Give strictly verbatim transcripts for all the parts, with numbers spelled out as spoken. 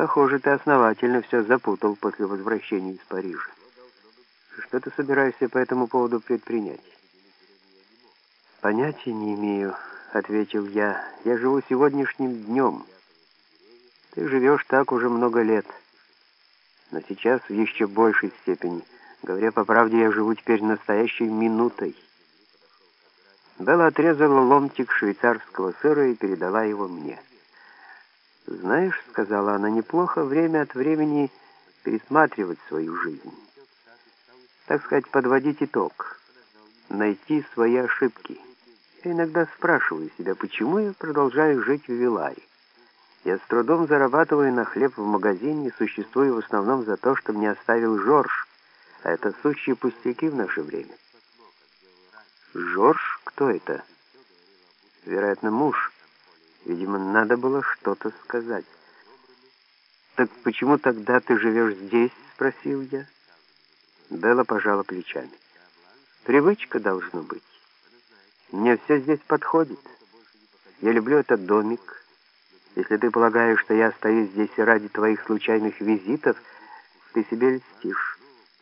Похоже, ты основательно все запутал после возвращения из Парижа. Что ты собираешься по этому поводу предпринять? Понятия не имею, ответил я. Я живу сегодняшним днем. Ты живешь так уже много лет. Но сейчас в еще большей степени. Говоря по правде, я живу теперь настоящей минутой. Белла отрезала ломтик швейцарского сыра и передала его мне. «Знаешь, — сказала она, — неплохо время от времени пересматривать свою жизнь. Так сказать, подводить итог, найти свои ошибки. Я иногда спрашиваю себя, почему я продолжаю жить в Виларе. Я с трудом зарабатываю на хлеб в магазине и существую в основном за то, что мне оставил Жорж, а это сущие пустяки в наше время». «Жорж? Кто это?» «Вероятно, муж. Видимо, надо было что-то сказать». «Так почему тогда ты живешь здесь?» — спросил я. Белла пожала плечами. «Привычка должна быть. Мне все здесь подходит. Я люблю этот домик. Если ты полагаешь, что я остаюсь здесь ради твоих случайных визитов, ты себе льстишь».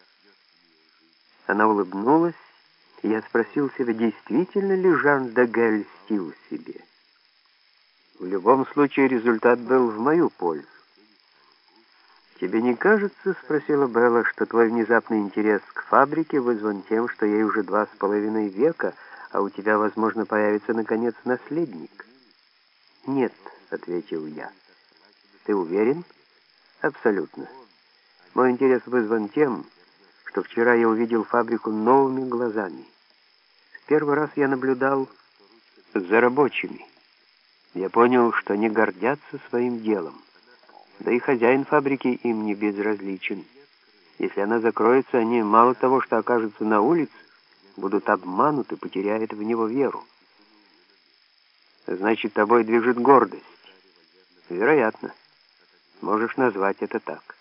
Она улыбнулась, и я спросил себя, действительно ли Жан де Гель льстил себе. В любом случае результат был в мою пользу. «Тебе не кажется, — спросила Белла, — что твой внезапный интерес к фабрике вызван тем, что ей уже два с половиной века, а у тебя, возможно, появится, наконец, наследник?» «Нет, — ответил я». «Ты уверен?» «Абсолютно. Мой интерес вызван тем, что вчера я увидел фабрику новыми глазами. В первый раз я наблюдал за рабочими. Я понял, что они гордятся своим делом. Да и хозяин фабрики им не безразличен. Если она закроется, они мало того, что окажутся на улице, будут обмануты, потеряют в него веру». «Значит, тобой движет гордость?» «Вероятно. Можешь назвать это так».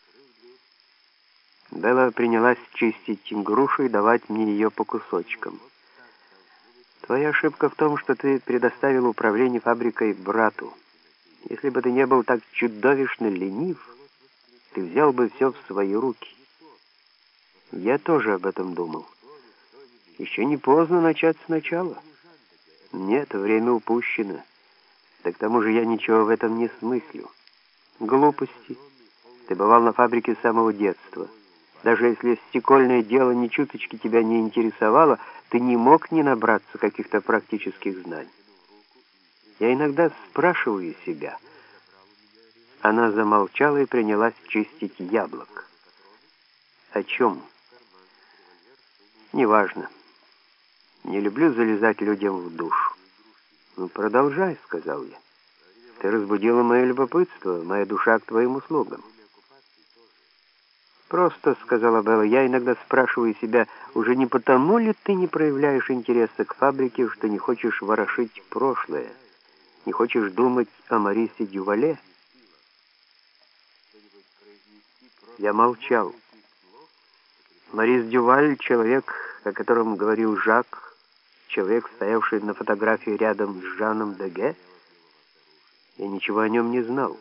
Белла принялась чистить грушу и давать мне ее по кусочкам. «Твоя ошибка в том, что ты предоставил управление фабрикой брату. Если бы ты не был так чудовищно ленив, ты взял бы все в свои руки». Я тоже об этом думал. Еще не поздно начать сначала. Нет, время упущено. Да к тому же я ничего в этом не смыслю. Глупости. Ты бывал на фабрике с самого детства. Даже если стекольное дело ни чуточки тебя не интересовало, ты не мог не набраться каких-то практических знаний. Я иногда спрашиваю себя. Она замолчала и принялась чистить яблок. «О чем?» «Неважно. Не люблю залезать людям в душу». «Ну, продолжай», — сказал я. «Ты разбудила мое любопытство, моя душа к твоим услугам». «Просто, — сказала Белла, — я иногда спрашиваю себя, уже не потому ли ты не проявляешь интереса к фабрике, что не хочешь ворошить прошлое, не хочешь думать о Морисе Дювале?» Я молчал. Морис Дюваль — человек, о котором говорил Жак, человек, стоявший на фотографии рядом с Жаном де Ге. Я ничего о нем не знал.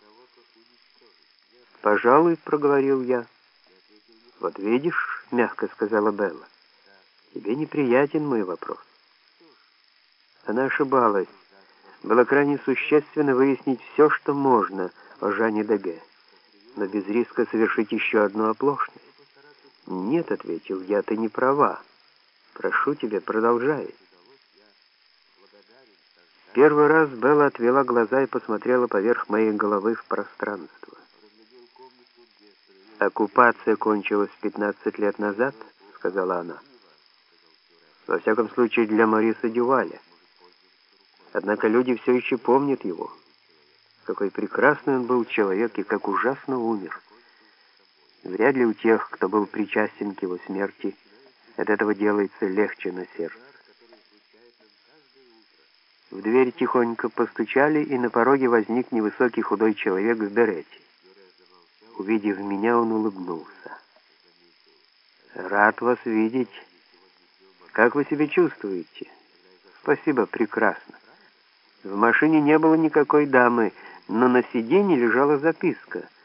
«Пожалуй, — проговорил я. — Вот видишь, — мягко сказала Белла, — тебе неприятен мой вопрос». Она ошибалась. Было крайне существенно выяснить все, что можно о Жане де Ге, но без риска совершить еще одну оплошность. «Нет, — ответил я, — ты не права. Прошу тебя, продолжай». Первый раз Белла отвела глаза и посмотрела поверх моей головы в пространство. «Оккупация кончилась пятнадцать лет назад, — сказала она. Во всяком случае, для Мориса Дюваля. Однако люди все еще помнят его. Какой прекрасный он был человек и как ужасно умер. Вряд ли у тех, кто был причастен к его смерти, от этого делается легче на сердце». В дверь тихонько постучали, и на пороге возник невысокий худой человек в берете. Увидев меня, он улыбнулся. «Рад вас видеть. Как вы себя чувствуете?» «Спасибо, прекрасно. В машине не было никакой дамы. но на сиденье лежала записка.